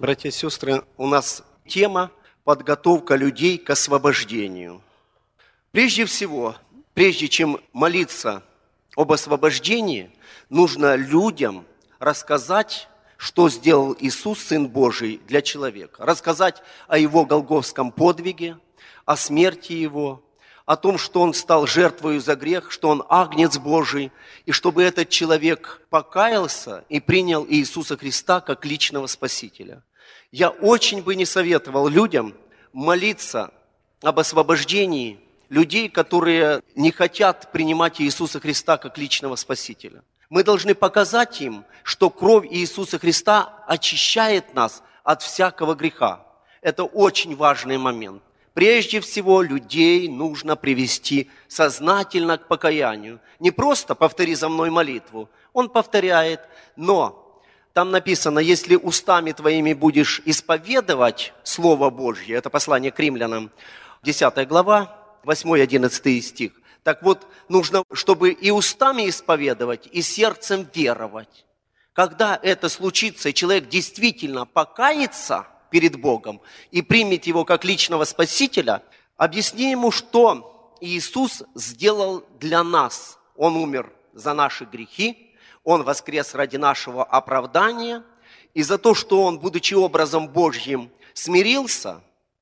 Братья и сестры, у нас тема «Подготовка людей к освобождению». Прежде всего, прежде чем молиться об освобождении, нужно людям рассказать, что сделал Иисус, Сын Божий, для человека. Рассказать о Его голгофском подвиге, о смерти Его, о том, что Он стал жертвою за грех, что Он агнец Божий, и чтобы этот человек покаялся и принял Иисуса Христа как личного Спасителя. Я очень бы не советовал людям молиться об освобождении людей, которые не хотят принимать Иисуса Христа как личного Спасителя. Мы должны показать им, что кровь Иисуса Христа очищает нас от всякого греха. Это очень важный момент. Прежде всего, людей нужно привести сознательно к покаянию. Не просто повтори за мной молитву. Он повторяет, но там написано, если устами твоими будешь исповедовать Слово Божье, это послание к римлянам, 10 глава, 8-11 стих. Так вот, нужно, чтобы и устами исповедовать, и сердцем веровать. Когда это случится, и человек действительно покается перед Богом и примет Его как личного Спасителя, объясни ему, что Иисус сделал для нас. Он умер за наши грехи, Он воскрес ради нашего оправдания, и за то, что Он, будучи образом Божьим, смирился,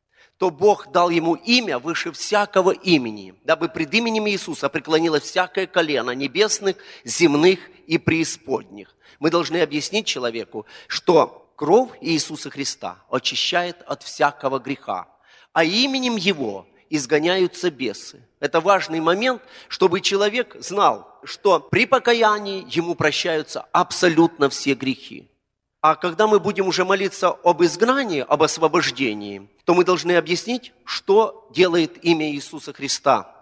то Бог дал Ему имя выше всякого имени, дабы пред именем Иисуса преклонилось всякое колено небесных, земных и преисподних. Мы должны объяснить человеку, что кровь Иисуса Христа очищает от всякого греха, а именем Его изгоняются бесы. Это важный момент, чтобы человек знал, что при покаянии ему прощаются абсолютно все грехи. А когда мы будем уже молиться об изгнании, об освобождении, то мы должны объяснить, что делает имя Иисуса Христа.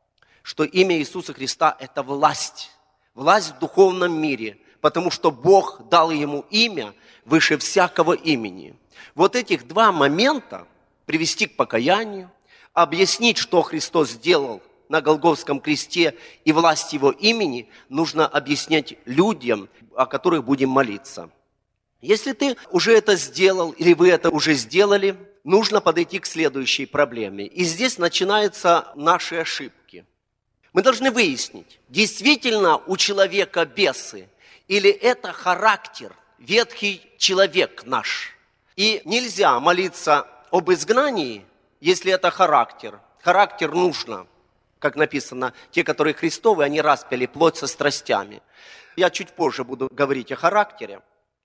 Что имя Иисуса Христа – это власть. Власть в духовном мире, потому что Бог дал ему имя выше всякого имени. Вот этих два момента – привести к покаянию, объяснить, что Христос сделал на Голгофском кресте и власть Его имени, нужно объяснять людям, о которых будем молиться. Если ты уже это сделал, или вы это уже сделали, нужно подойти к следующей проблеме. И здесь начинаются наши ошибки. Мы должны выяснить, действительно у человека бесы, или это характер, ветхий человек наш. И нельзя молиться об изгнании, если это характер. Характер нужно, как написано, те, которые Христовы, они распяли плоть со страстями. Я чуть позже буду говорить о характере.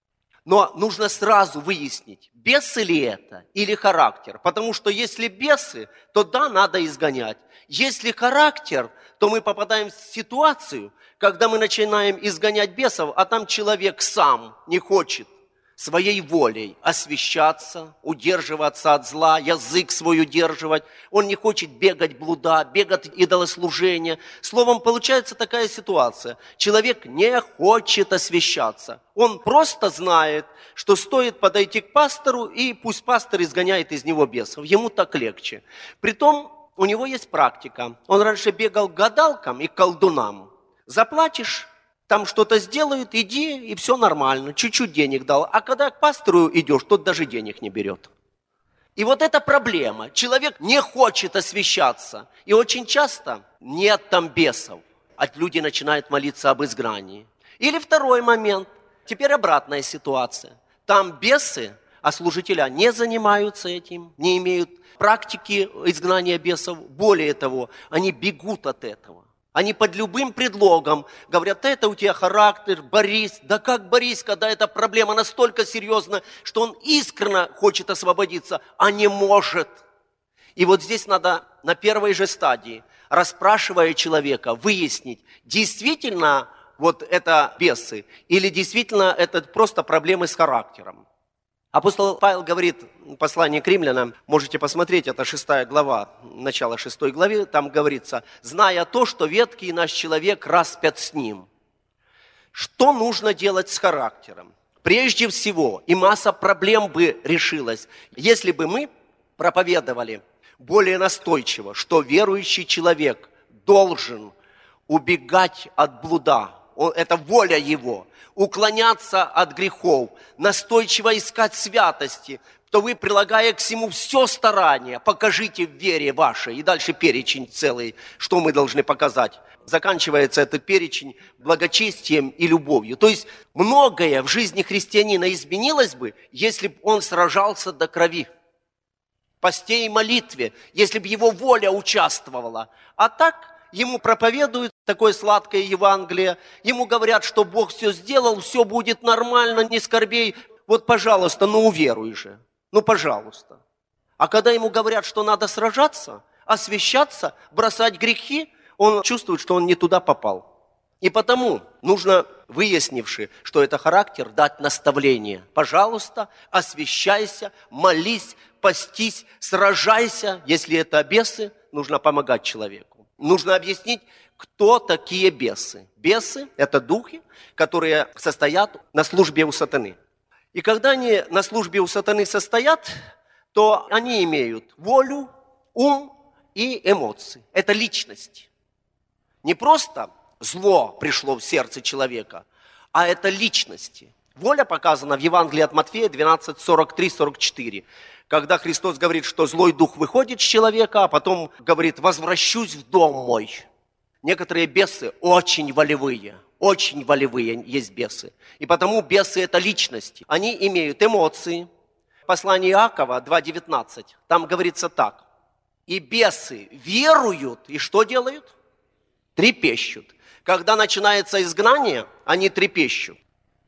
Но нужно сразу выяснить, бесы ли это или характер. Потому что если бесы, то да, надо изгонять. Если характер, то мы попадаем в ситуацию, когда мы начинаем изгонять бесов, а там человек сам не хочет своей волей освящаться, удерживаться от зла, язык свой удерживать. Он не хочет бегать блуда, бегать идолослужения. Словом, получается такая ситуация. Человек не хочет освящаться. Он просто знает, что стоит подойти к пастору, и пусть пастор изгоняет из него бесов. Ему так легче. Притом у него есть практика. Он раньше бегал к гадалкам и к колдунам. Заплатишь, там что-то сделают, иди, и все нормально. Чуть-чуть денег дал. А когда к пастору идешь, тот даже денег не берет. И вот эта проблема. Человек не хочет освящаться. И очень часто нет там бесов. А люди начинают молиться об изгнании. Или второй момент. Теперь обратная ситуация. Там бесы, а служителя не занимаются этим, не имеют практики изгнания бесов. Более того, они бегут от этого. Они под любым предлогом говорят, это у тебя характер, борись. Да как борись, когда эта проблема настолько серьезна, что он искренне хочет освободиться, а не может. И вот здесь надо на первой же стадии, расспрашивая человека, выяснить, действительно вот это бесы или действительно это просто проблемы с характером. Апостол Павел говорит в послании к римлянам, можете посмотреть, это 6 глава, начало 6 главы, там говорится, зная то, что ветхий наш человек распят с ним. Что нужно делать с характером? Прежде всего, и масса проблем бы решилась, если бы мы проповедовали более настойчиво, что верующий человек должен убегать от блуда, это воля Его, уклоняться от грехов, настойчиво искать святости, то вы, прилагая к всему все старание, покажите в вере вашей. И дальше перечень целый, что мы должны показать. Заканчивается этот перечень благочестием и любовью. То есть многое в жизни христианина изменилось бы, если бы он сражался до крови. В посте и молитве, если бы его воля участвовала. А так ему проповедуют такое сладкое Евангелие, ему говорят, что Бог все сделал, все будет нормально, не скорбей. Вот, пожалуйста, уверуй же. Пожалуйста. А когда ему говорят, что надо сражаться, освящаться, бросать грехи, он чувствует, что он не туда попал. И потому нужно, выяснивши, что это характер, дать наставление. Пожалуйста, освящайся, молись, постись, сражайся. Если это бесы, нужно помогать человеку. Нужно объяснить, кто такие бесы. Бесы – это духи, которые состоят на службе у сатаны. И когда они на службе у сатаны состоят, то они имеют волю, ум и эмоции. Это личность. Не просто зло пришло в сердце человека, а это личности. Воля показана в Евангелии от Матфея 12:43-44, когда Христос говорит, что злой дух выходит с человека, а потом говорит: «Возвращусь в дом мой». Некоторые бесы очень волевые есть бесы. И потому бесы – это личности. Они имеют эмоции. Послание Иакова 2:19, там говорится так. «И бесы веруют, и что делают? Трепещут». Когда начинается изгнание, они трепещут.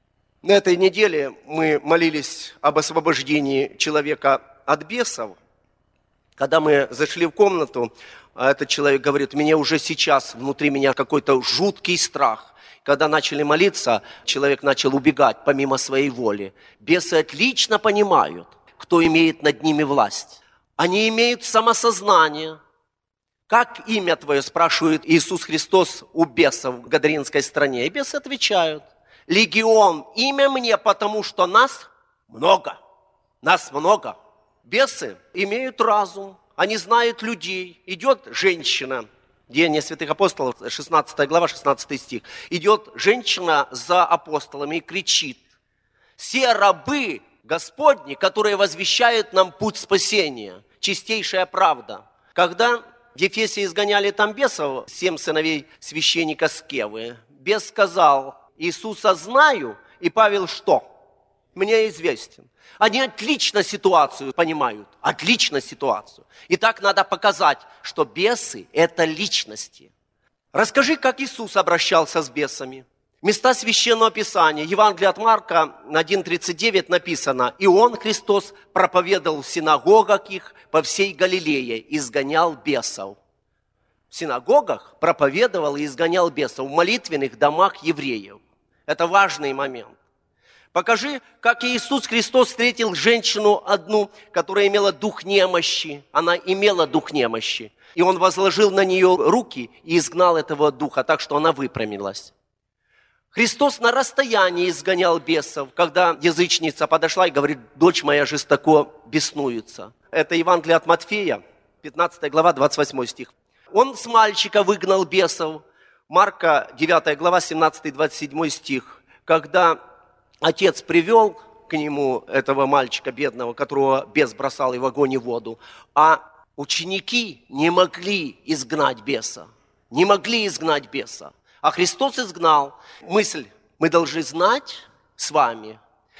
На этой неделе мы молились об освобождении человека от бесов. Когда мы зашли в комнату, этот человек говорит: «Мне уже сейчас внутри меня какой-то жуткий страх». Когда начали молиться, человек начал убегать помимо своей воли. Бесы отлично понимают, кто имеет над ними власть. Они имеют самосознание. «Как имя твое?» – спрашивает Иисус Христос у бесов в Гадаринской стране. И бесы отвечают: «Легион, имя мне, потому что нас много». Нас много. Бесы имеют разум, они знают людей. Идет женщина, Деяния святых апостолов, 16 глава, 16 стих. Идет женщина за апостолами и кричит: «Все рабы Господни, которые возвещают нам путь спасения». Чистейшая правда. Когда в Ефесе изгоняли там бесов, 7 сыновей священника Скевы, бес сказал: «Иисуса знаю». И Павел что? «Мне известен». Они отлично ситуацию понимают, отлично ситуацию. И так надо показать, что бесы – это личности. Расскажи, как Иисус обращался с бесами. Места Священного Писания. Евангелие от Марка 1:39 написано: «И Он, Христос, проповедовал в синагогах их по всей Галилее, изгонял бесов». В синагогах проповедовал и изгонял бесов, в молитвенных домах евреев. Это важный момент. Покажи, как Иисус Христос встретил женщину одну, которая имела дух немощи. Она имела дух немощи. И Он возложил на нее руки и изгнал этого духа, так что она выпрямилась. Христос на расстоянии изгонял бесов, когда язычница подошла и говорит: «Дочь моя жестоко беснуется». Это Евангелие от Матфея, 15 глава, 28 стих. Он с мальчика выгнал бесов. Марка, 9 глава, 17-27 стих. Когда отец привел к нему этого мальчика бедного, которого бес бросал и в огонь и в воду, а ученики не могли изгнать беса. Не могли изгнать беса. А Христос изгнал. Мысль: мы должны знать с вами,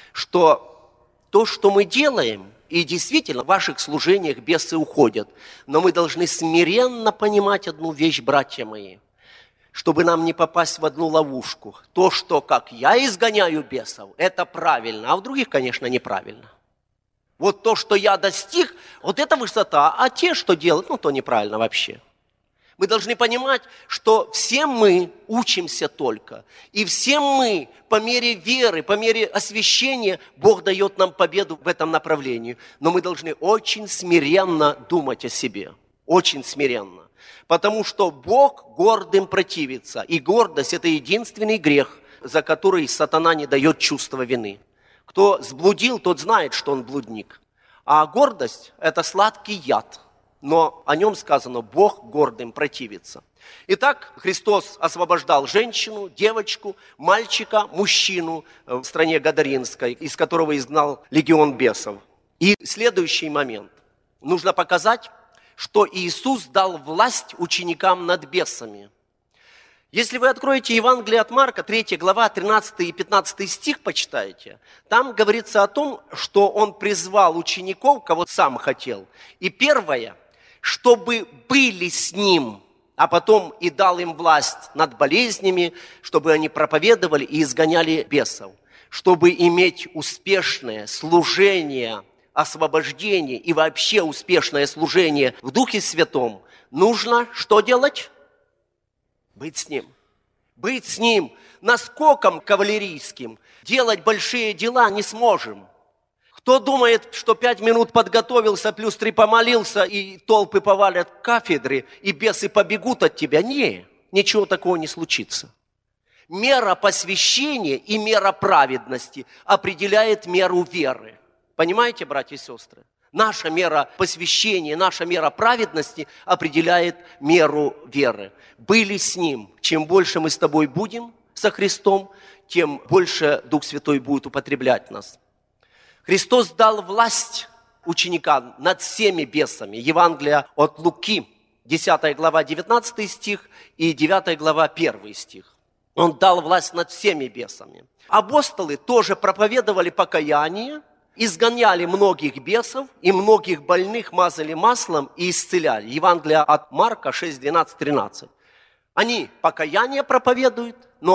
что то, что мы делаем, и действительно в ваших служениях бесы уходят, но мы должны смиренно понимать одну вещь, братья мои, чтобы нам не попасть в одну ловушку. То, что как я изгоняю бесов, это правильно, а у других, конечно, неправильно. Вот то, что я достиг, вот это высота, а те, что делают, то неправильно вообще. Мы должны понимать, что все мы учимся только. И все мы по мере веры, по мере освящения Бог дает нам победу в этом направлении. Но мы должны очень смиренно думать о себе. Очень смиренно. Потому что Бог гордым противится. И гордость – это единственный грех, за который сатана не дает чувства вины. Кто сблудил, тот знает, что он блудник. А гордость – это сладкий яд. но о нем сказано: Бог гордым противится. Итак, Христос освобождал женщину, девочку, мальчика, мужчину в стране Гадаринской, из которого изгнал легион бесов. И следующий момент. Нужно показать, что Иисус дал власть ученикам над бесами. Если вы откроете Евангелие от Марка, 3 глава, 13 и 15 стих почитаете, там говорится о том, что Он призвал учеников, кого сам хотел. И первое, чтобы были с Ним, а потом и дал им власть над болезнями, чтобы они проповедовали и изгоняли бесов. Чтобы иметь успешное служение, освобождение и вообще успешное служение в Духе Святом, нужно что делать? Быть с Ним. Быть с Ним. Наскоком кавалерийским делать большие дела не сможем. Кто думает, что 5 минут подготовился, плюс 3 помолился, и толпы повалят кафедры, и бесы побегут от тебя? Не, ничего такого не случится. Мера посвящения и мера праведности определяет меру веры. Понимаете, братья и сестры? Наша мера посвящения, наша мера праведности определяет меру веры. Были с Ним. Чем больше мы с тобой будем со Христом, тем больше Дух Святой будет употреблять нас. Христос дал власть ученикам над всеми бесами. Евангелие от Луки, 10 глава, 19 стих и 9 глава, 1 стих. Он дал власть над всеми бесами. Апостолы тоже проповедовали покаяние, изгоняли многих бесов, и многих больных мазали маслом и исцеляли. Евангелие от Марка 6, 12, 13. Они покаяние проповедуют,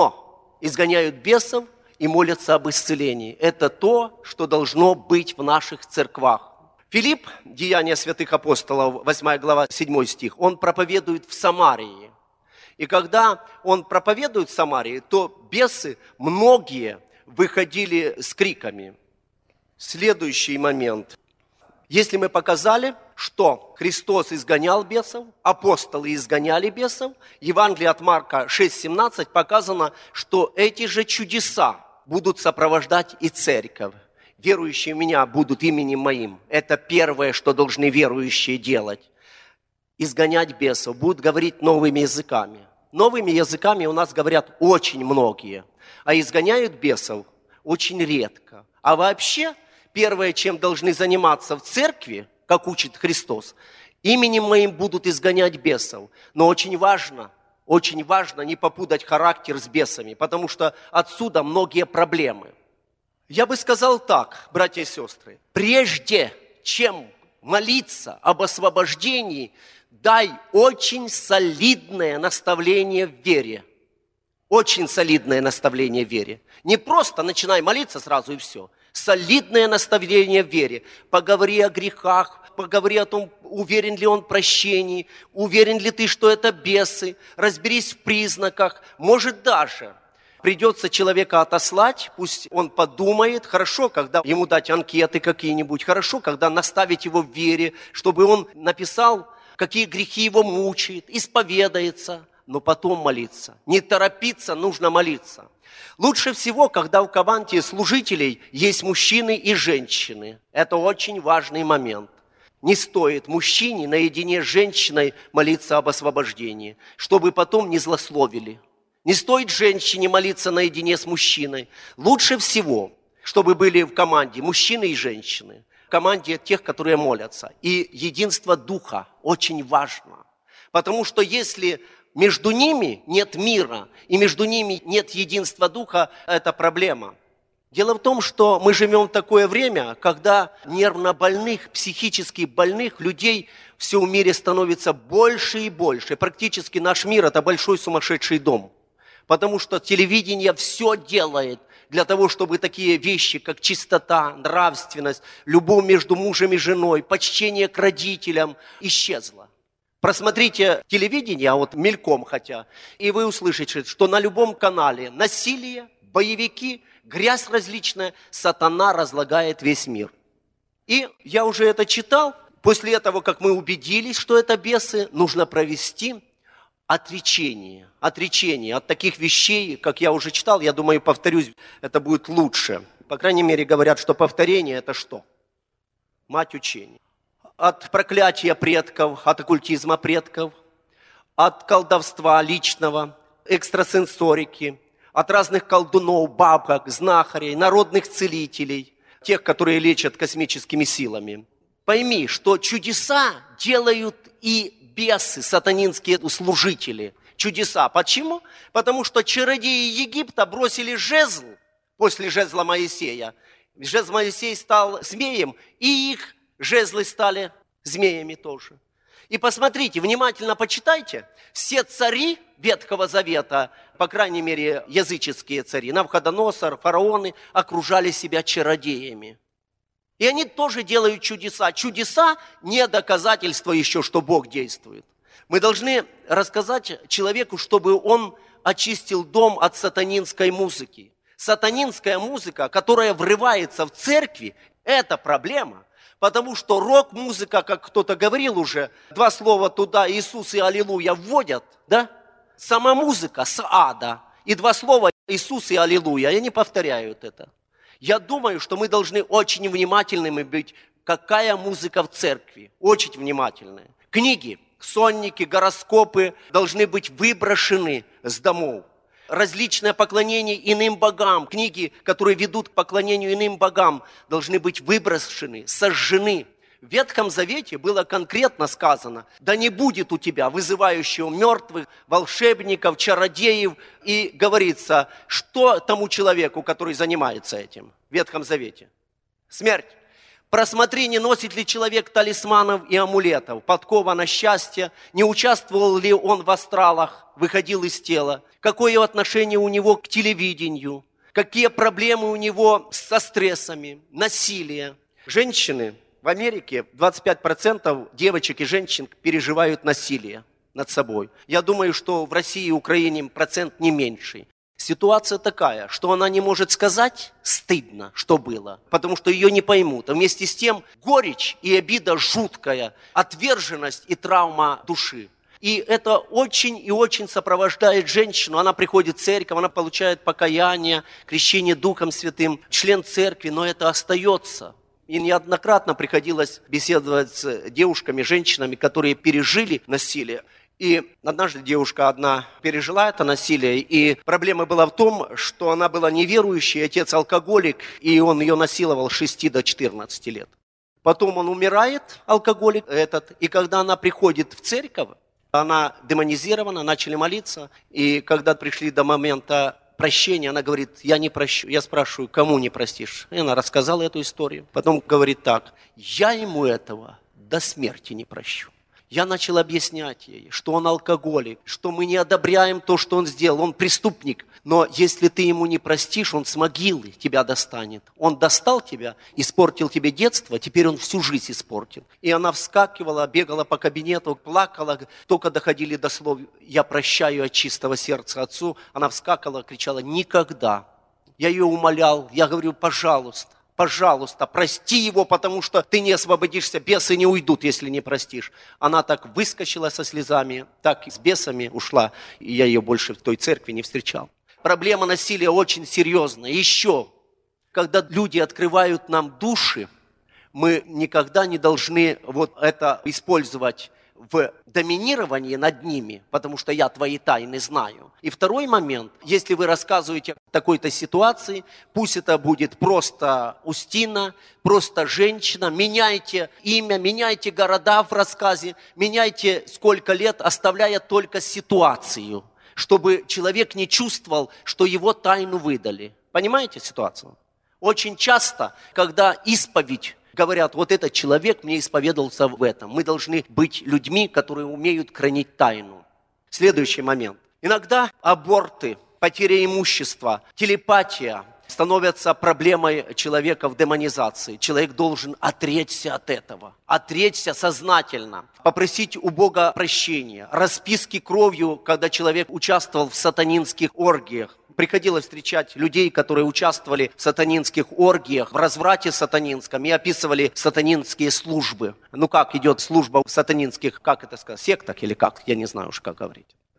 но изгоняют бесов и молятся об исцелении. Это то, что должно быть в наших церквах. Филипп, Деяния святых апостолов, 8 глава, 7 стих, он проповедует в Самарии. И когда он проповедует в Самарии, то бесы многие выходили с криками. Следующий момент. Если мы показали, что Христос изгонял бесов, апостолы изгоняли бесов, Евангелие от Марка 6:17 показано, что эти же чудеса будут сопровождать и церковь. Верующие в Меня будут именем Моим. Это первое, что должны верующие делать. Изгонять бесов, будут говорить новыми языками. Новыми языками у нас говорят очень многие, а изгоняют бесов очень редко. А вообще, первое, чем должны заниматься в церкви, как учит Христос, именем Моим будут изгонять бесов. Но очень важно не попутать характер с бесами, потому что отсюда многие проблемы. Я бы сказал так, братья и сестры, прежде чем молиться об освобождении, дай очень солидное наставление в вере. Очень солидное наставление в вере. Не просто начинай молиться сразу и все. Солидное наставление в вере. Поговори о грехах, поговори о том, уверен ли он в прощении, уверен ли ты, что это бесы, разберись в признаках. Может даже придется человека отослать, пусть он подумает. Хорошо, когда ему дать анкеты какие-нибудь, хорошо, когда наставить его в вере, чтобы он написал, какие грехи его мучают, исповедается, но потом молиться. Не торопиться, нужно молиться. Лучше всего, когда в команде служителей есть мужчины и женщины. Это очень важный момент. Не стоит мужчине наедине с женщиной молиться об освобождении, чтобы потом не злословили. Не стоит женщине молиться наедине с мужчиной. Лучше всего, чтобы были в команде мужчины и женщины. В команде тех, которые молятся. И единство духа очень важно. Потому что если между ними нет мира, и между ними нет единства духа, это проблема. Дело в том, что мы живем в такое время, когда нервно больных, психически больных людей все в мире становится больше и больше. Практически наш мир – это большой сумасшедший дом. Потому что телевидение все делает для того, чтобы такие вещи, как чистота, нравственность, любовь между мужем и женой, почтение к родителям исчезло. Просмотрите телевидение, а вот мельком хотя, и вы услышите, что на любом канале насилие, боевики, грязь различная, сатана разлагает весь мир. И я уже это читал. После этого, как мы убедились, что это бесы, нужно провести отречение от таких вещей, как я уже читал. Я думаю, повторюсь, это будет лучше. По крайней мере, говорят, что повторение – это что? Мать учения. от проклятия предков, от оккультизма предков, от колдовства личного, экстрасенсорики, от разных колдунов, бабок, знахарей, народных целителей, тех, которые лечат космическими силами. Пойми, что чудеса делают и бесы, сатанинские служители. Чудеса. Почему? Потому что чародеи Египта бросили жезл после жезла Моисея. Жезл Моисея стал змеем, и их жезлы стали змеями тоже. И посмотрите, внимательно почитайте, все цари Ветхого Завета, по крайней мере, языческие цари, Навуходоносор, фараоны, окружали себя чародеями. И они тоже делают чудеса. Чудеса не доказательство еще, что Бог действует. Мы должны рассказать человеку, чтобы он очистил дом от сатанинской музыки. Сатанинская музыка, которая врывается в церкви, это проблема. Потому что рок-музыка, как кто-то говорил уже, 2 слова туда, Иисус и Аллилуйя, вводят, да? Сама музыка с ада. И 2 слова Иисус и Аллилуйя, и они повторяют это. Я думаю, что мы должны очень внимательными быть, какая музыка в церкви. Очень внимательные. Книги, сонники, гороскопы должны быть выброшены с домов. Различное поклонение иным богам, книги, которые ведут к поклонению иным богам, должны быть выброшены, сожжены. В Ветхом Завете было конкретно сказано: да не будет у тебя вызывающего мертвых, волшебников, чародеев. И говорится, что тому человеку, который занимается этим в Ветхом Завете? Смерть. Просмотри, не носит ли человек талисманов и амулетов, подкова на счастье, не участвовал ли он в астралах, выходил из тела, какое отношение у него к телевидению, какие проблемы у него со стрессами, насилие. Женщины в Америке, 25% девочек и женщин переживают насилие над собой. Я думаю, что в России и Украине процент не меньший. Ситуация такая, что она не может сказать, стыдно, что было, потому что ее не поймут. А вместе с тем горечь и обида жуткая, отверженность и травма души. И это очень и очень сопровождает женщину. Она приходит в церковь, она получает покаяние, крещение Духом Святым, член церкви, но это остается. И неоднократно приходилось беседовать с девушками, женщинами, которые пережили насилие. И однажды девушка одна пережила это насилие, и проблема была в том, что она была неверующей, отец алкоголик, и он ее насиловал с 6 до 14 лет. Потом он умирает, алкоголик этот, и когда она приходит в церковь, она демонизирована, начали молиться, и когда пришли до момента прощения, она говорит: я не прощу. Я спрашиваю: кому не простишь? И она рассказала эту историю. Потом говорит так: я ему этого до смерти не прощу. Я начал объяснять ей, что он алкоголик, что мы не одобряем то, что он сделал, он преступник. Но если ты ему не простишь, он с могилы тебя достанет. Он достал тебя, испортил тебе детство, теперь он всю жизнь испортил. И она вскакивала, бегала по кабинету, плакала, только доходили до слов: я прощаю от чистого сердца отцу. Она вскакивала, кричала: никогда. Я ее умолял, я говорю: пожалуйста. Пожалуйста, прости его, потому что ты не освободишься, бесы не уйдут, если не простишь. Она так выскочила со слезами, так с бесами ушла, и я ее больше в той церкви не встречал. Проблема насилия очень серьезная. Еще, когда люди открывают нам души, мы никогда не должны вот это использовать в доминировании над ними, потому что я твои тайны знаю. И второй момент: если вы рассказываете о такой-то ситуации, пусть это будет просто Устина, просто женщина, меняйте имя, меняйте города в рассказе, меняйте сколько лет, оставляя только ситуацию, чтобы человек не чувствовал, что его тайну выдали. Понимаете ситуацию? Очень часто, когда исповедь, говорят: вот этот человек мне исповедовался в этом. Мы должны быть людьми, которые умеют хранить тайну. Следующий момент. Иногда аборты, потеря имущества, телепатия становятся проблемой человека в демонизации. Человек должен отречься от этого. Отречься сознательно. Попросить у Бога прощения. Расписки кровью, когда человек участвовал в сатанинских оргиях. Приходилось встречать людей, которые участвовали в сатанинских оргиях, в разврате сатанинском и описывали сатанинские службы. Ну как идет служба в сатанинских, как это сказать, сектах или как, я не знаю уж как говорить.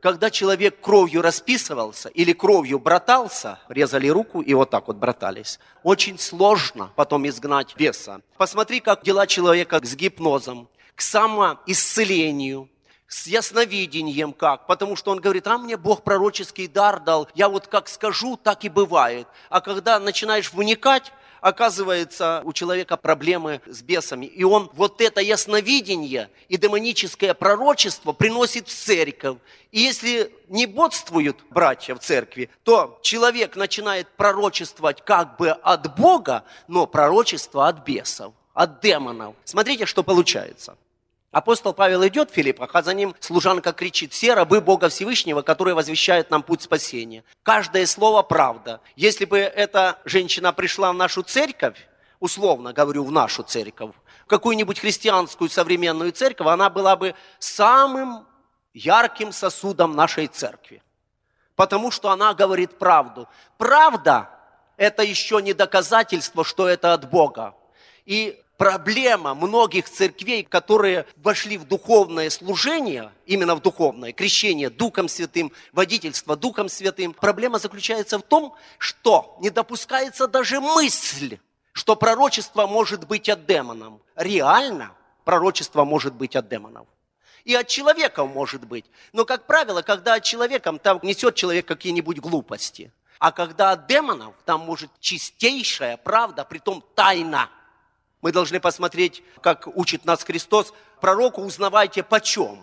когда человек кровью расписывался или кровью братался, резали руку и вот так вот братались, очень сложно потом изгнать беса. Посмотри, как дела человека с гипнозом, к самоисцелению, с ясновидением как. Потому что он говорит, мне Бог пророческий дар дал, я вот как скажу, так и бывает. А когда начинаешь вникать, оказывается, у человека проблемы с бесами. И он вот это ясновидение и демоническое пророчество приносит в церковь. И если не бодствуют братья в церкви, то человек начинает пророчествовать как бы от Бога, но пророчество от бесов, от демонов. Смотрите, что получается. Апостол Павел идет в Филиппах, а за ним служанка кричит: «Все рабы Бога Всевышнего, которые возвещают нам путь спасения». Каждое слово правда. Если бы эта женщина пришла в нашу церковь, условно говорю, в нашу церковь, в какую-нибудь христианскую современную церковь, она была бы самым ярким сосудом нашей церкви. Потому что она говорит правду. Правда – это еще не доказательство, что это от Бога. И проблема многих церквей, которые вошли в духовное служение, именно в духовное, крещение Духом Святым, водительство Духом Святым, проблема заключается в том, что не допускается даже мысль, что пророчество может быть от демонов. Реально пророчество может быть от демонов. И от человека может быть. Но, как правило, когда от человека, там несет человек какие-нибудь глупости. А когда от демонов, там может чистейшая правда, притом тайна. Мы должны посмотреть, как учит нас Христос, пророку узнавайте почем.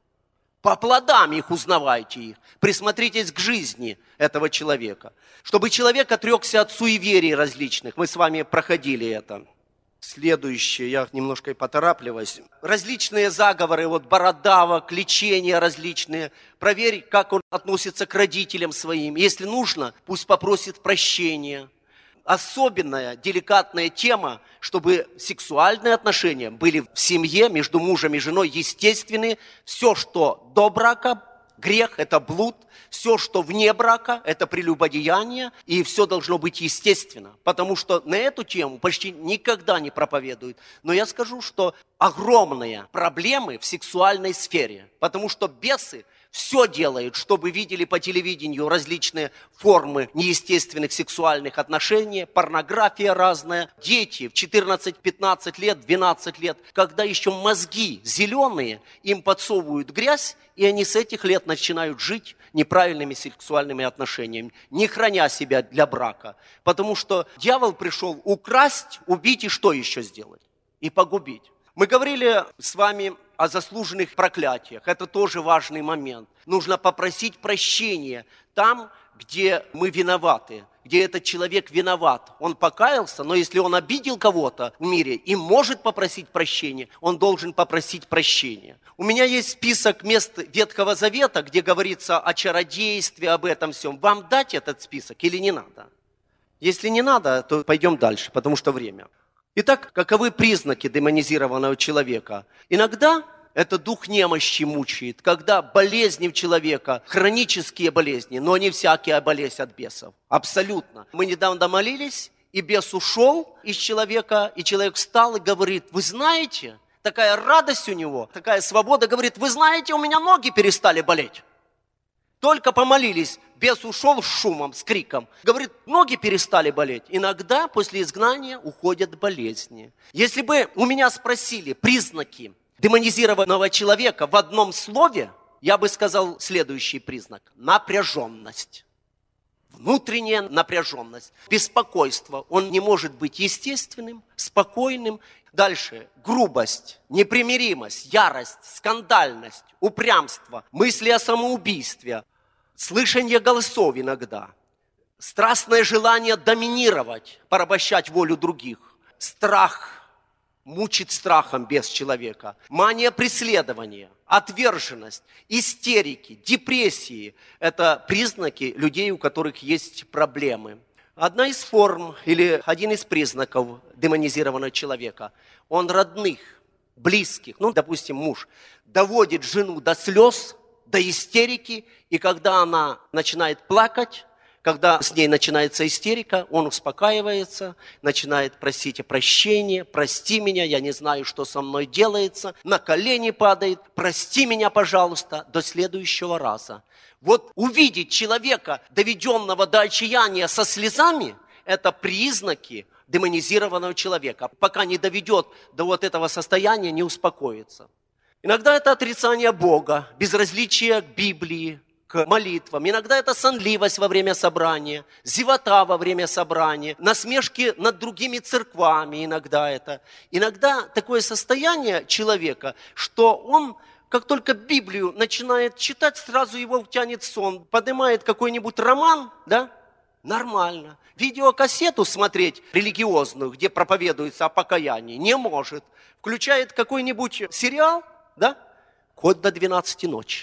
По плодам их узнавайте их. Присмотритесь к жизни этого человека. Чтобы человек отрекся от суеверий различных. Мы с вами проходили это. Следующее, я немножко и поторапливаюсь. Различные заговоры, бородавок, лечения различные. Проверь, как он относится к родителям своим. Если нужно, пусть попросит прощения. Особенная, деликатная тема, чтобы сексуальные отношения были в семье между мужем и женой естественные. Все, что до брака, грех – это блуд. Все, что вне брака – это прелюбодеяние. И все должно быть естественно. Потому что на эту тему почти никогда не проповедуют. Но я скажу, что огромные проблемы в сексуальной сфере. Потому что бесы все делают, чтобы видели по телевидению различные формы неестественных сексуальных отношений, порнография разная. Дети в 14-15 лет, 12 лет, когда еще мозги зеленые, им подсовывают грязь, и они с этих лет начинают жить неправильными сексуальными отношениями, не храня себя для брака. Потому что дьявол пришел украсть, убить и что еще сделать? И погубить. Мы говорили с вами о заслуженных проклятиях. Это тоже важный момент. Нужно попросить прощения там, где мы виноваты, где этот человек виноват. Он покаялся, но если он обидел кого-то в мире и может попросить прощения, он должен попросить прощения. У меня есть список мест Ветхого Завета, где говорится о чародействе, об этом всем. Вам дать этот список или не надо? Если не надо, то пойдем дальше, потому что время. Итак, каковы признаки демонизированного человека? Иногда это дух немощи мучает, когда болезни у человека, хронические болезни, но не всякие болезнь от бесов. Абсолютно. Мы недавно молились, и бес ушел из человека, и человек встал и говорит: вы знаете, такая радость у него, такая свобода, говорит: вы знаете, у меня ноги перестали болеть. Только помолились, бес ушел с шумом, с криком. Говорит, ноги перестали болеть. Иногда после изгнания уходят болезни. Если бы у меня спросили признаки демонизированного человека в одном слове, я бы сказал следующий признак. Напряженность. Внутренняя напряженность. Беспокойство. Он не может быть естественным, спокойным. Дальше. Грубость, непримиримость, ярость, скандальность, упрямство, мысли о самоубийстве, слышание голосов иногда, страстное желание доминировать, порабощать волю других, страх, мучить страхом без человека, мания преследования, отверженность, истерики, депрессии – это признаки людей, у которых есть проблемы. Одна из форм или один из признаков демонизированного человека – он родных, близких, допустим, муж, доводит жену до слез, до истерики, и когда она начинает плакать, Когда с ней начинается истерика, он успокаивается, начинает просить о прощении. Прости меня, я не знаю, что со мной делается. На колени падает. Прости меня, пожалуйста, до следующего раза. Вот увидеть человека, доведенного до отчаяния со слезами, это признаки демонизированного человека. Пока не доведет до вот этого состояния, не успокоится. Иногда это отрицание Бога, безразличие к Библии, к молитвам. Иногда это сонливость во время собрания, зевота во время собрания, насмешки над другими церквами иногда это. Иногда такое состояние человека, что он, как только Библию начинает читать, сразу его тянет сон, поднимает какой-нибудь роман, да, нормально. Видеокассету смотреть религиозную, где проповедуется о покаянии, не может. Включает какой-нибудь сериал, да, хоть до 12 ночи.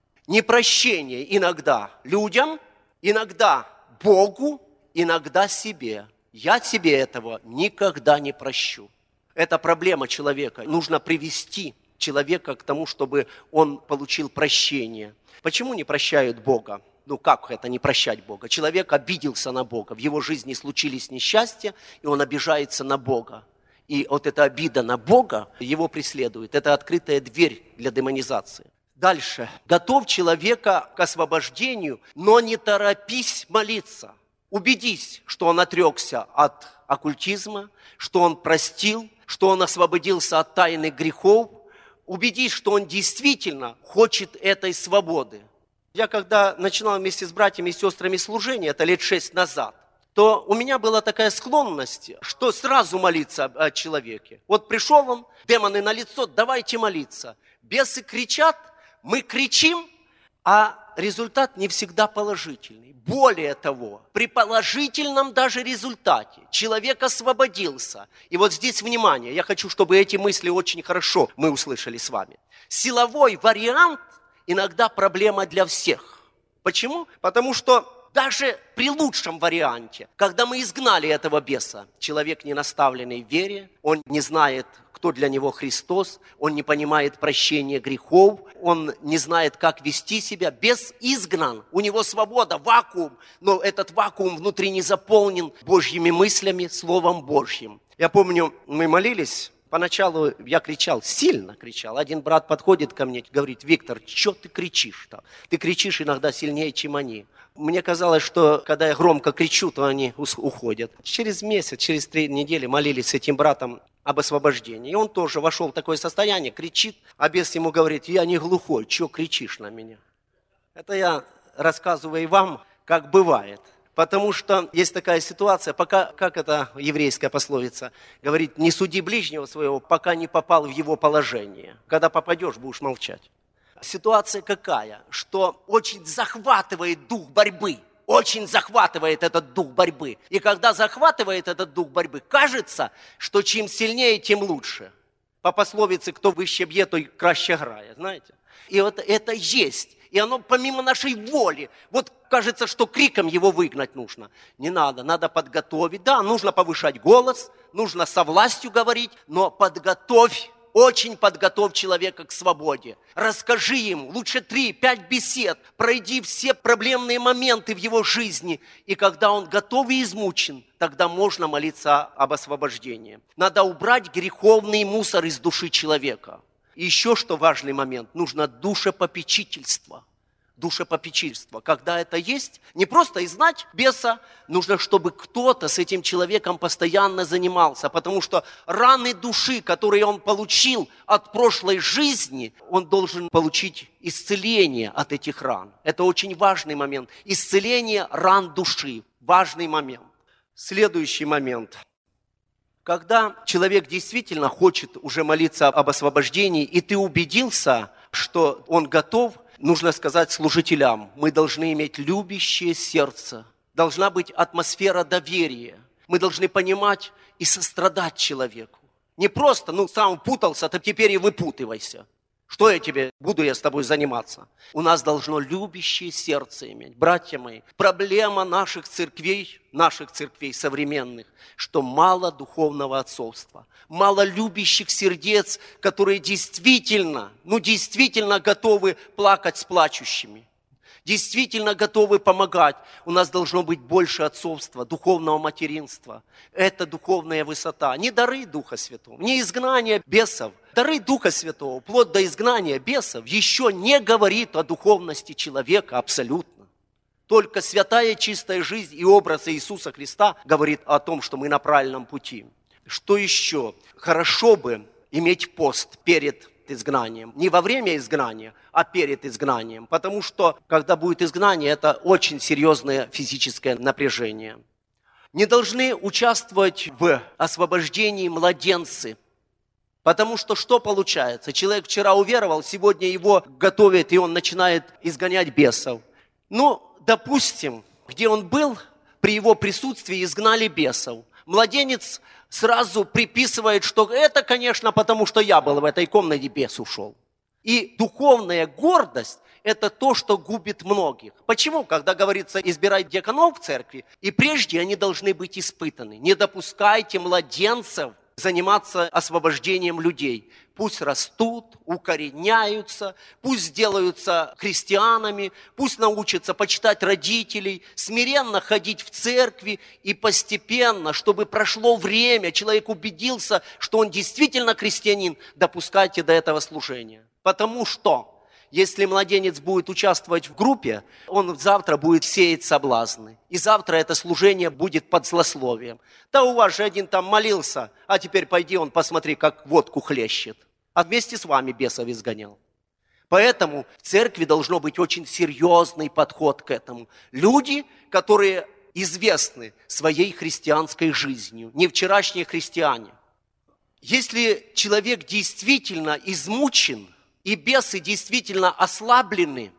Непрощение иногда людям, иногда Богу, иногда себе. Я себе этого никогда не прощу. Это проблема человека. Нужно привести человека к тому, чтобы он получил прощение. Почему не прощают Бога? Ну как это не прощать Бога? Человек обиделся на Бога, в его жизни случились несчастья, и он обижается на Бога. И вот эта обида на Бога его преследует. Это открытая дверь для демонизации. Дальше. Готов человека к освобождению, но не торопись молиться. Убедись, что он отрекся от оккультизма, что он простил, что он освободился от тайных грехов. Убедись, что он действительно хочет этой свободы. Я когда начинал вместе с братьями и сестрами служение, это лет 6 назад, то у меня была такая склонность, что сразу молиться о человеке. Вот пришел он, демоны на лицо, давайте молиться. Бесы кричат, мы кричим, а результат не всегда положительный. Более того, при положительном даже результате человек освободился. И вот здесь внимание, я хочу, чтобы эти мысли очень хорошо мы услышали с вами. Силовой вариант иногда проблема для всех. Почему? Потому что даже при лучшем варианте, когда мы изгнали этого беса, человек не наставленный в вере, он не знает, кто для него Христос, он не понимает прощения грехов, он не знает, как вести себя. Бес изгнан, у него свобода, вакуум, но этот вакуум внутри не заполнен Божьими мыслями, Словом Божьим. Я помню, мы молились. Поначалу я кричал, сильно кричал. Один брат подходит ко мне, говорит: Виктор, что ты кричишь-то? Ты кричишь иногда сильнее, чем они. Мне казалось, что когда я громко кричу, то они уходят. Через месяц, через 3 недели молились с этим братом об освобождении. И он тоже вошел в такое состояние, кричит, а бес ему говорит: я не глухой, что кричишь на меня? Это я рассказываю вам, как бывает. Потому что есть такая ситуация, пока, как это еврейская пословица, говорит, не суди ближнего своего, пока не попал в его положение. Когда попадешь, будешь молчать. Ситуация какая? Что очень захватывает дух борьбы. Очень захватывает этот дух борьбы. И когда захватывает этот дух борьбы, кажется, что чем сильнее, тем лучше. По пословице, кто выше бьет, то краще грає, знаете? И вот это есть. И оно помимо нашей воли. Вот кажется, что криком его выгнать нужно. Не надо, надо подготовить. Да, нужно повышать голос, нужно со властью говорить, но подготовь, очень подготовь человека к свободе. Расскажи ему, лучше 3-5 бесед, пройди все проблемные моменты в его жизни. И когда он готов и измучен, тогда можно молиться об освобождении. Надо убрать греховный мусор из души человека. И еще что важный момент, нужно душепопечительство. Душепопечительство. Когда это есть, не просто изгнать беса, нужно, чтобы кто-то с этим человеком постоянно занимался. Потому что раны души, которые он получил от прошлой жизни, он должен получить исцеление от этих ран. Это очень важный момент. Исцеление ран души. Важный момент. Следующий момент. Когда человек действительно хочет уже молиться об освобождении, и ты убедился, что он готов, нужно сказать служителям, мы должны иметь любящее сердце, должна быть атмосфера доверия. Мы должны понимать и сострадать человеку. Не просто, сам путался, то теперь и выпутывайся. Что я тебе, буду я с тобой заниматься? У нас должно любящее сердце иметь. Братья мои, проблема наших церквей современных, что мало духовного отцовства, мало любящих сердец, которые действительно готовы плакать с плачущими. действительно готовы помогать. У нас должно быть больше отцовства, духовного материнства. Это духовная высота. Не дары Духа Святого, не изгнание бесов. Дары Духа Святого, вплоть до изгнания бесов, еще не говорит о духовности человека абсолютно. Только святая чистая жизнь и образ Иисуса Христа говорит о том, что мы на правильном пути. Что еще? Хорошо бы иметь пост перед изгнанием. Не во время изгнания, а перед изгнанием. Потому что, когда будет изгнание, это очень серьезное физическое напряжение. Не должны участвовать в освобождении младенцы. Потому что получается? Человек вчера уверовал, сегодня его готовят, и он начинает изгонять бесов. Допустим, где он был, при его присутствии изгнали бесов. Младенец сразу приписывает, что это, конечно, потому что я был в этой комнате, бес ушел. И духовная гордость – это то, что губит многих. Почему? Когда говорится избирать диаконов в церкви, и прежде они должны быть испытаны. Не допускайте младенцев заниматься освобождением людей. Пусть растут, укореняются, пусть сделаются христианами, пусть научатся почитать родителей, смиренно ходить в церкви и постепенно, чтобы прошло время, человек убедился, что он действительно христианин, допускайте до этого служения. Потому что если младенец будет участвовать в группе, он завтра будет сеять соблазны. И завтра это служение будет под злословием. Да у вас же один там молился, а теперь пойди он посмотри, как водку хлещет. А вместе с вами бесов изгонял. Поэтому в церкви должно быть очень серьезный подход к этому. Люди, которые известны своей христианской жизнью, не вчерашние христиане. Если человек действительно измучен, и бесы действительно ослаблены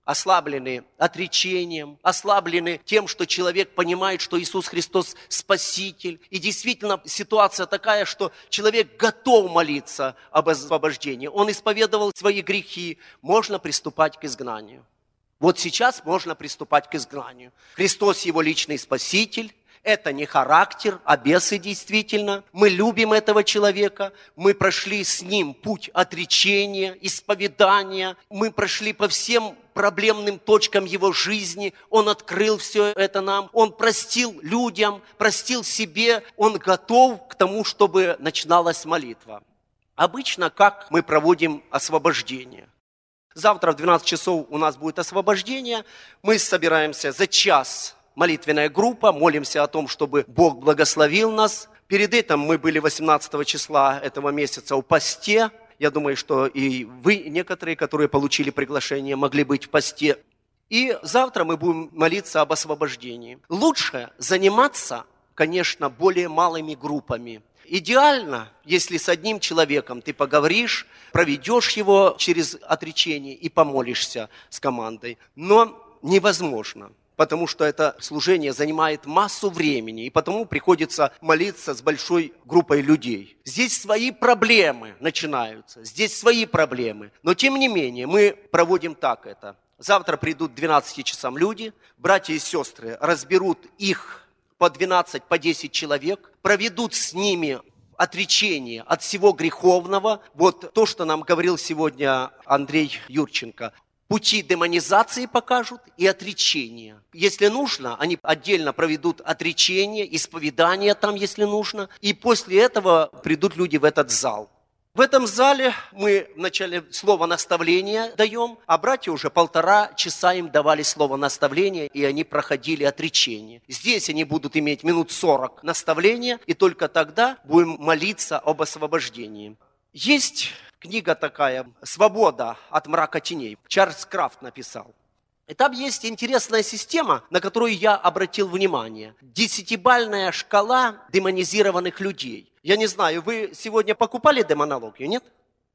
отречением, ослаблены тем, что человек понимает, что Иисус Христос Спаситель. И действительно ситуация такая, что человек готов молиться об освобождении. Он исповедовал свои грехи. Можно приступать к изгнанию. Вот сейчас можно приступать к изгнанию. Христос его личный Спаситель. Это не характер, а бесы действительно. Мы любим этого человека. Мы прошли с ним путь отречения, исповедания. Мы прошли по всем проблемным точкам его жизни. Он открыл все это нам. Он простил людям, простил себе. Он готов к тому, чтобы начиналась молитва. Обычно как мы проводим освобождение? Завтра в 12 часов у нас будет освобождение. Мы собираемся за час. Молитвенная группа, молимся о том, чтобы Бог благословил нас. Перед этим мы были 18 числа этого месяца в посте. Я думаю, что и вы, некоторые, которые получили приглашение, могли быть в посте. И завтра мы будем молиться об освобождении. Лучше заниматься, конечно, более малыми группами. Идеально, если с одним человеком ты поговоришь, проведешь его через отречение и помолишься с командой. Но невозможно. Потому что это служение занимает массу времени, и потому приходится молиться с большой группой людей. Здесь свои проблемы начинаются, здесь свои проблемы. Но тем не менее, мы проводим так это. Завтра придут 12 часам люди, братья и сестры разберут их по 12, по 10 человек, проведут с ними отречение от всего греховного. Вот то, что нам говорил сегодня Андрей Юрченко. Пути демонизации покажут и отречения. Если нужно, они отдельно проведут отречение, исповедание там, если нужно. И после этого придут люди в этот зал. В этом зале мы вначале слово наставления даем, а братья уже 1,5 часа им давали слово наставления, и они проходили отречение. Здесь они будут иметь минут 40 наставления, и только тогда будем молиться об освобождении. Есть книга такая «Свобода от мрака теней». Чарльз Крафт написал. И там есть интересная система, на которую я обратил внимание. 10-бальная шкала демонизированных людей. Я не знаю, вы сегодня покупали демонологию, нет?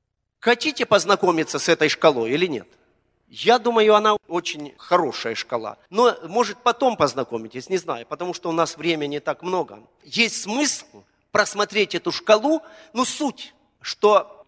Хотите познакомиться с этой шкалой или нет? Я думаю, она очень хорошая шкала. Но, может, потом познакомитесь, не знаю, потому что у нас времени не так много. Есть смысл просмотреть эту шкалу, суть, что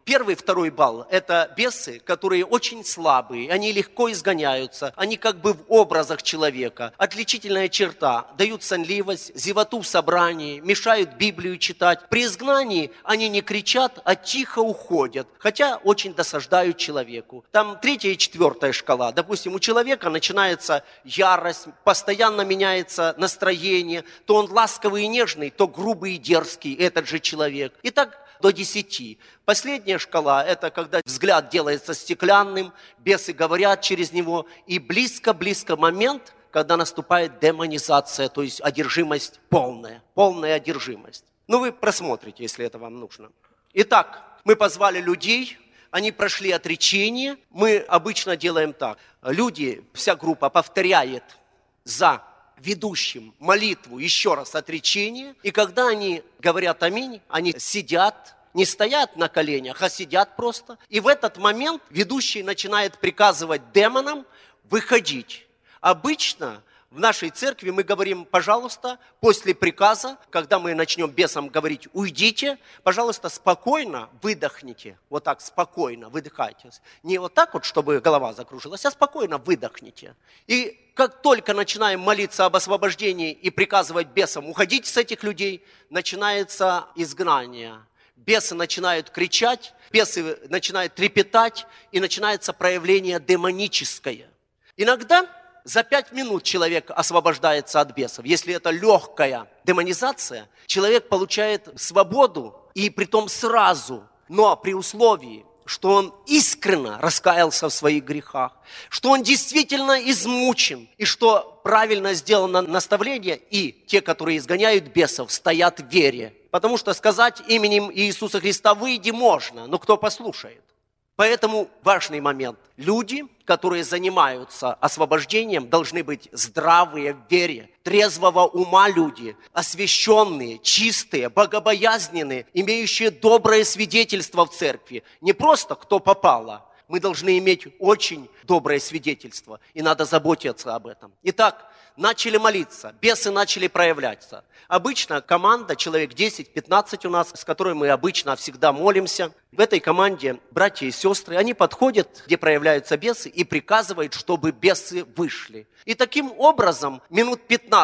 Первый, второй балл – это бесы, которые очень слабые, они легко изгоняются, они как бы в образах человека. Отличительная черта – дают сонливость, зевоту в собрании, мешают Библию читать. При изгнании они не кричат, а тихо уходят, хотя очень досаждают человеку. Там 3-я и 4-я шкала. Допустим, у человека начинается ярость, постоянно меняется настроение, то он ласковый и нежный, то грубый и дерзкий, этот же человек. И так до 10. Последняя шкала – это когда взгляд делается стеклянным, бесы говорят через него, и близко-близко момент, когда наступает демонизация, то есть одержимость полная одержимость. Вы просмотрите, если это вам нужно. Итак, мы позвали людей, они прошли отречение, мы обычно делаем так. Люди, вся группа повторяет за ведущим молитву, еще раз отречение. И когда они говорят аминь, они сидят, не стоят на коленях, а сидят просто. И в этот момент ведущий начинает приказывать демонам выходить. Обычно в нашей церкви мы говорим, пожалуйста, после приказа, когда мы начнем бесам говорить «уйдите», пожалуйста, спокойно выдохните. Вот так спокойно выдыхайте. Не вот так вот, чтобы голова закружилась, а спокойно выдохните. И как только начинаем молиться об освобождении и приказывать бесам уходить с этих людей, начинается изгнание. Бесы начинают кричать, бесы начинают трепетать, и начинается проявление демоническое. Иногда за 5 минут человек освобождается от бесов. Если это легкая демонизация, человек получает свободу, и притом сразу, но при условии, что он искренне раскаялся в своих грехах, что он действительно измучен, и что правильно сделано наставление, и те, которые изгоняют бесов, стоят в вере. Потому что сказать именем Иисуса Христа «выйди» можно, но кто послушает? Поэтому важный момент. Люди, которые занимаются освобождением, должны быть здравые в вере, трезвого ума люди, освященные, чистые, богобоязненные, имеющие доброе свидетельство в церкви. Не просто кто попало. Мы должны иметь очень доброе свидетельство, и надо заботиться об этом. Итак, начали молиться, бесы начали проявляться. Обычно команда, человек 10-15 у нас, с которой мы обычно всегда молимся. В этой команде братья и сестры, они подходят, где проявляются бесы, и приказывают, чтобы бесы вышли. И таким образом минут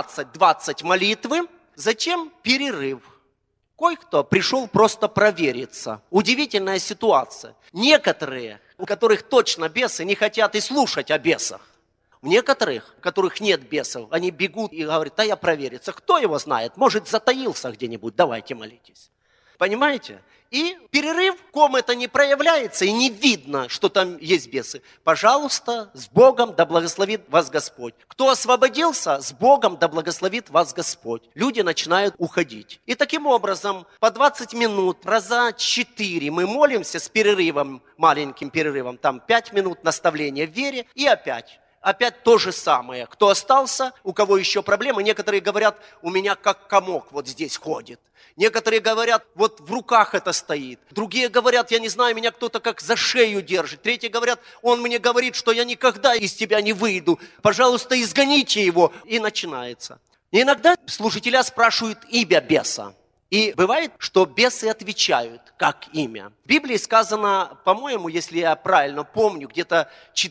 15-20 молитвы, затем перерыв. Кое-кто пришел просто провериться. Удивительная ситуация. Некоторые, у которых точно бесы, не хотят и слушать о бесах. У некоторых, у которых нет бесов, они бегут и говорят, да я провериться. Кто его знает? Может, затаился где-нибудь? Давайте молитесь. Понимаете? И перерыв, ком это не проявляется и не видно, что там есть бесы. Пожалуйста, с Богом да благословит вас Господь. Кто освободился, с Богом да благословит вас Господь. Люди начинают уходить. И таким образом, по 20 минут, раза 4 мы молимся с перерывом, маленьким перерывом, там 5 минут наставления в вере и опять. Опять то же самое. Кто остался, у кого еще проблемы. Некоторые говорят, у меня как комок вот здесь ходит. Некоторые говорят, вот в руках это стоит. Другие говорят, я не знаю, меня кто-то как за шею держит. Третьи говорят, он мне говорит, что я никогда из тебя не выйду. Пожалуйста, изгоните его. И начинается. И иногда служителя спрашивают имя беса. И бывает, что бесы отвечают, как имя. В Библии сказано, по-моему, если я правильно помню, где-то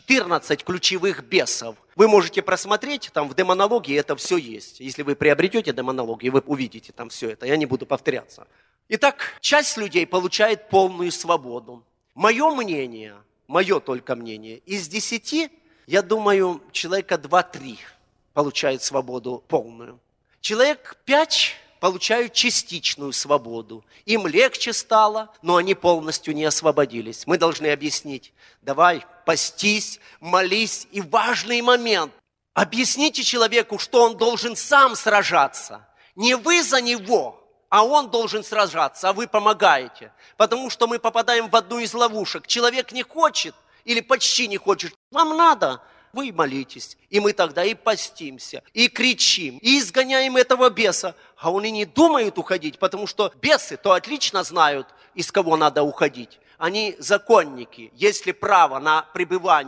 14 ключевых бесов. Вы можете просмотреть, там в демонологии это все есть. Если вы приобретете демонологию, вы увидите там все это. Я не буду повторяться. Итак, часть людей получает полную свободу. Мое мнение, мое только мнение, из 10, я думаю, человека 2-3 получают свободу полную. Человек 5 получают частичную свободу. Им легче стало, но они полностью не освободились. Мы должны объяснить. Давай, постись, молись. И важный момент. Объясните человеку, что он должен сам сражаться. Не вы за него, а он должен сражаться, а вы помогаете. Потому что мы попадаем в одну из ловушек. Человек не хочет или почти не хочет. Вам надо. Вы молитесь, и мы тогда и постимся, и кричим, и изгоняем этого беса. А он и не думает уходить, потому что бесы то отлично знают, из кого надо уходить. Они законники. Если право на пребывание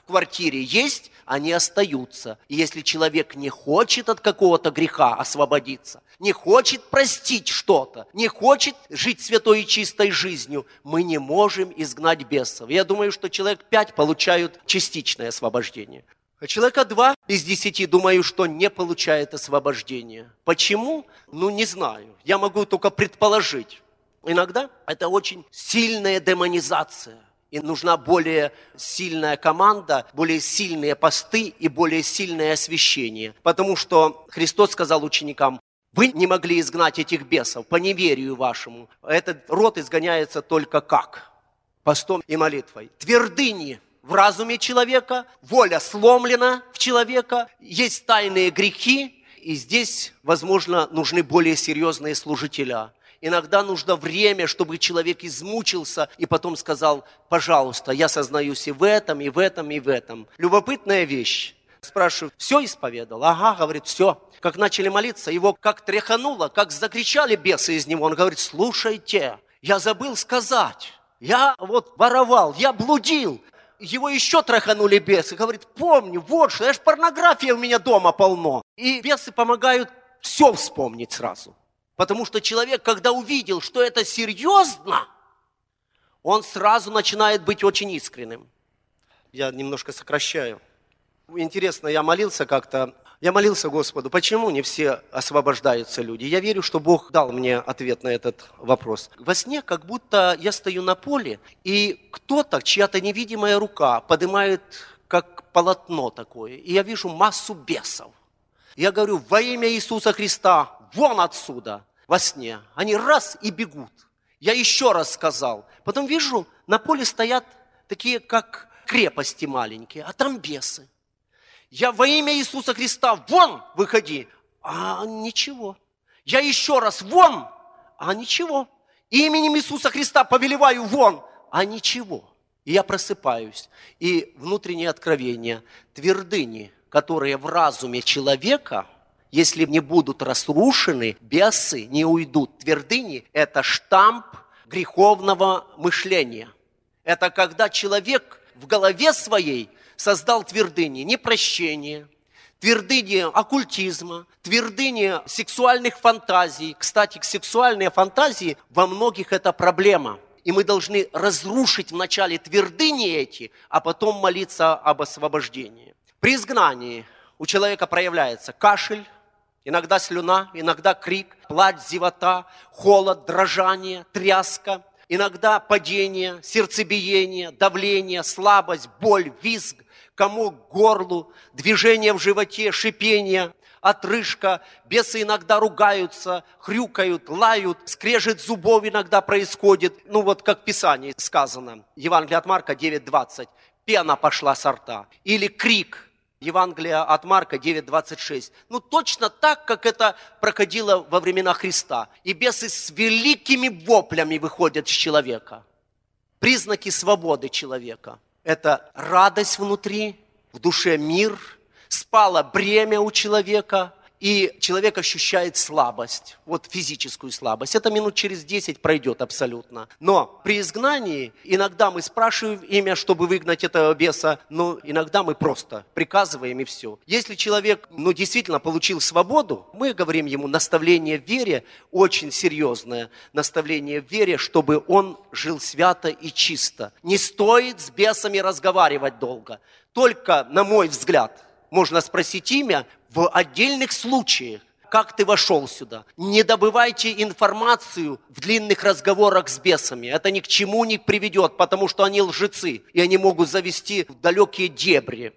в квартире есть, они остаются. И если человек не хочет от какого-то греха освободиться, не хочет простить что-то, не хочет жить святой и чистой жизнью, мы не можем изгнать бесов. Я думаю, что человек 5 получают частичное освобождение. А человека 2 из 10, думаю, что не получает освобождения. Почему? Не знаю. Я могу только предположить. Иногда это очень сильная демонизация. И нужна более сильная команда, более сильные посты и более сильное освящение. Потому что Христос сказал ученикам: вы не могли изгнать этих бесов по неверию вашему. Этот род изгоняется только как? Постом и молитвой. Твердыни в разуме человека, воля сломлена в человека, есть тайные грехи, и здесь, возможно, нужны более серьезные служителя. Иногда нужно время, чтобы человек измучился и потом сказал: пожалуйста, я сознаюсь и в этом, и в этом, и в этом. Любопытная вещь. Спрашиваю: все исповедал? Ага, говорит, все. Как начали молиться, его как тряхануло, как закричали бесы из него. Он говорит: слушайте, я забыл сказать. Я воровал, я блудил. Его еще тряханули бесы. Говорит: помню, вот что, ж порнография у меня дома полно. И бесы помогают все вспомнить сразу. Потому что человек, когда увидел, что это серьезно, он сразу начинает быть очень искренним. Я немножко сокращаю. Интересно, я молился Господу, почему не все освобождаются люди? Я верю, что Бог дал мне ответ на этот вопрос. Во сне как будто я стою на поле, и кто-то, чья-то невидимая рука поднимает как полотно такое, и я вижу массу бесов. Я говорю: во имя Иисуса Христа, вон отсюда, во сне. Они раз и бегут. Я еще раз сказал. Потом вижу, на поле стоят такие, как крепости маленькие, а там бесы. Я: во имя Иисуса Христа, вон, выходи. А ничего. Я еще раз: вон, а ничего. Именем Иисуса Христа повелеваю: вон, а ничего. И я просыпаюсь. И внутреннее откровение: твердыни, которые в разуме человека, если не будут разрушены, бесы не уйдут. Твердыни – это штамп греховного мышления. Это когда человек в голове своей создал твердыни непрощения, твердыни оккультизма, твердыни сексуальных фантазий. Кстати, сексуальные фантазии во многих это проблема. И мы должны разрушить вначале твердыни эти, а потом молиться об освобождении. При изгнании у человека проявляется кашель, иногда слюна, иногда крик, плач, зевота, холод, дрожание, тряска, иногда падение, сердцебиение, давление, слабость, боль, визг, комок к горлу, движение в животе, шипение, отрыжка. Бесы иногда ругаются, хрюкают, лают, скрежет зубов иногда происходит. Как в Писании сказано, Евангелие от Марка 9:20, пена пошла со рта. Или крик, Евангелие от Марка 9:26. Точно так, как это проходило во времена Христа. И бесы с великими воплями выходят с человека. Признаки свободы человека – это радость внутри, в душе мир, спало бремя у человека, и человек ощущает слабость, физическую слабость. Это минут через 10 пройдет абсолютно. Но при изгнании иногда мы спрашиваем имя, чтобы выгнать этого беса, но иногда мы просто приказываем и все. Если человек действительно получил свободу, мы говорим ему наставление в вере, очень серьезное наставление в вере, чтобы он жил свято и чисто. Не стоит с бесами разговаривать долго. Только, на мой взгляд, можно спросить имя в отдельных случаях, как ты вошел сюда. Не добывайте информацию в длинных разговорах с бесами. Это ни к чему не приведет, потому что они лжецы, и они могут завести в далекие дебри.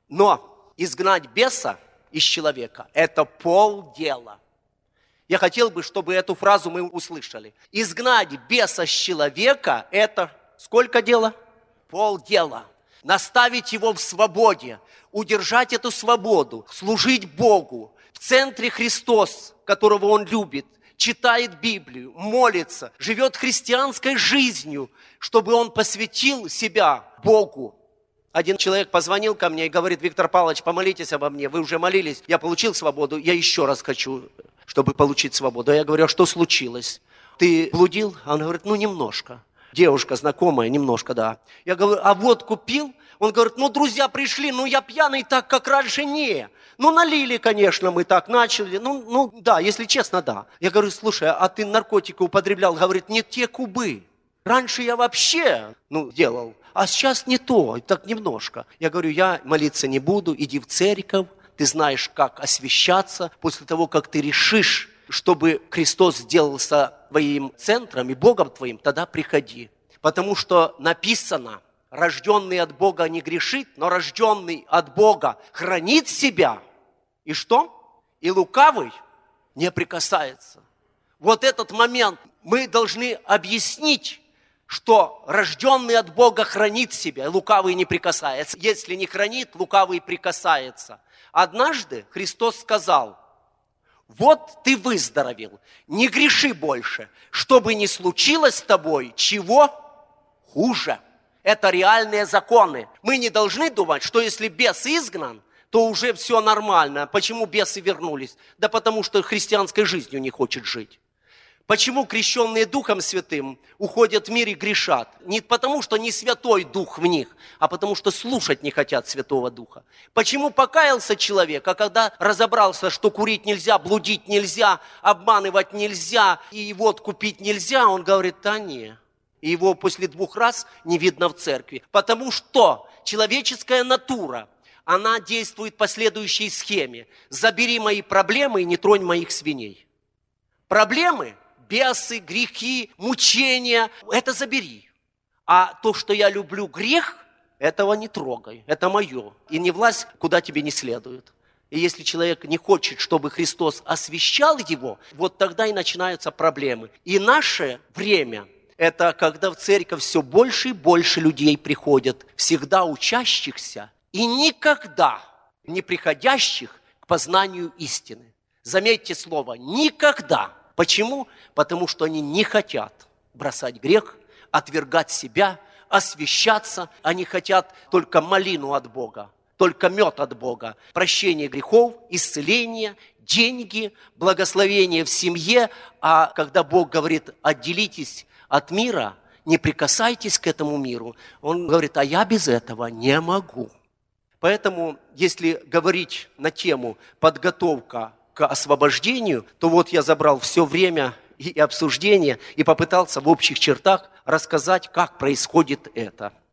Но изгнать беса из человека – это полдела. Я хотел бы, чтобы эту фразу мы услышали. Изгнать беса с человека – это сколько дела? Полдела. Наставить его в свободе, удержать эту свободу, служить Богу. В центре Христос, которого Он любит, читает Библию, молится, живет христианской жизнью, чтобы он посвятил себя Богу. Один человек позвонил ко мне и говорит: Виктор Павлович, помолитесь обо мне, вы уже молились, я получил свободу, я еще раз хочу, чтобы получить свободу. А я говорю: а что случилось? Ты блудил? Он говорит: немножко. девушка знакомая, немножко, да. Я говорю, а водку пил? Он говорит, ну, друзья пришли, ну, я пьяный так, как раньше, не. Ну, налили, конечно, мы так начали. Ну, да, если честно, да. Я говорю, слушай, а ты наркотики употреблял? Говорит, не те кубы. Раньше я вообще, делал, а сейчас не то, так немножко. Я говорю, я молиться не буду, иди в церковь, ты знаешь, как освящаться. После того, как ты решишь, чтобы Христос сделался твоим центром и Богом твоим, тогда приходи. Потому что написано, рожденный от Бога не грешит, но рожденный от Бога хранит себя. И что? И лукавый не прикасается. Вот этот момент мы должны объяснить, что рожденный от Бога хранит себя, лукавый не прикасается. Если не хранит, лукавый прикасается. Однажды Христос сказал, вот ты выздоровел, не греши больше, чтобы не случилось с тобой чего хуже. Это реальные законы. Мы не должны думать, что если бес изгнан, то уже все нормально. Почему бесы вернулись? Да потому что христианской жизнью не хочет жить. Почему крещенные Духом Святым уходят в мир и грешат? Не потому, что не Святой Дух в них, а потому, что слушать не хотят Святого Духа. Почему покаялся человек, а когда разобрался, что курить нельзя, блудить нельзя, обманывать нельзя и водку пить нельзя, он говорит, да не. И его после 2 раз не видно в церкви. Потому что человеческая натура, она действует по следующей схеме. Забери мои проблемы и не тронь моих свиней. Проблемы, бесы, грехи, мучения, это забери. А то, что я люблю грех, этого не трогай. Это мое. И не влазь, куда тебе не следует. И если человек не хочет, чтобы Христос освящал его, вот тогда и начинаются проблемы. И наше время – это когда в церковь все больше и больше людей приходят, всегда учащихся и никогда не приходящих к познанию истины. Заметьте слово «никогда». Почему? Потому что они не хотят бросать грех, отвергать себя, освящаться. Они хотят только малину от Бога, только мед от Бога. Прощение грехов, исцеление, деньги, благословение в семье. А когда Бог говорит, отделитесь от мира, не прикасайтесь к этому миру, Он говорит, а я без этого не могу. Поэтому, если говорить на тему подготовка к освобождению, то вот я забрал все время и обсуждение и попытался в общих чертах рассказать, как происходит это.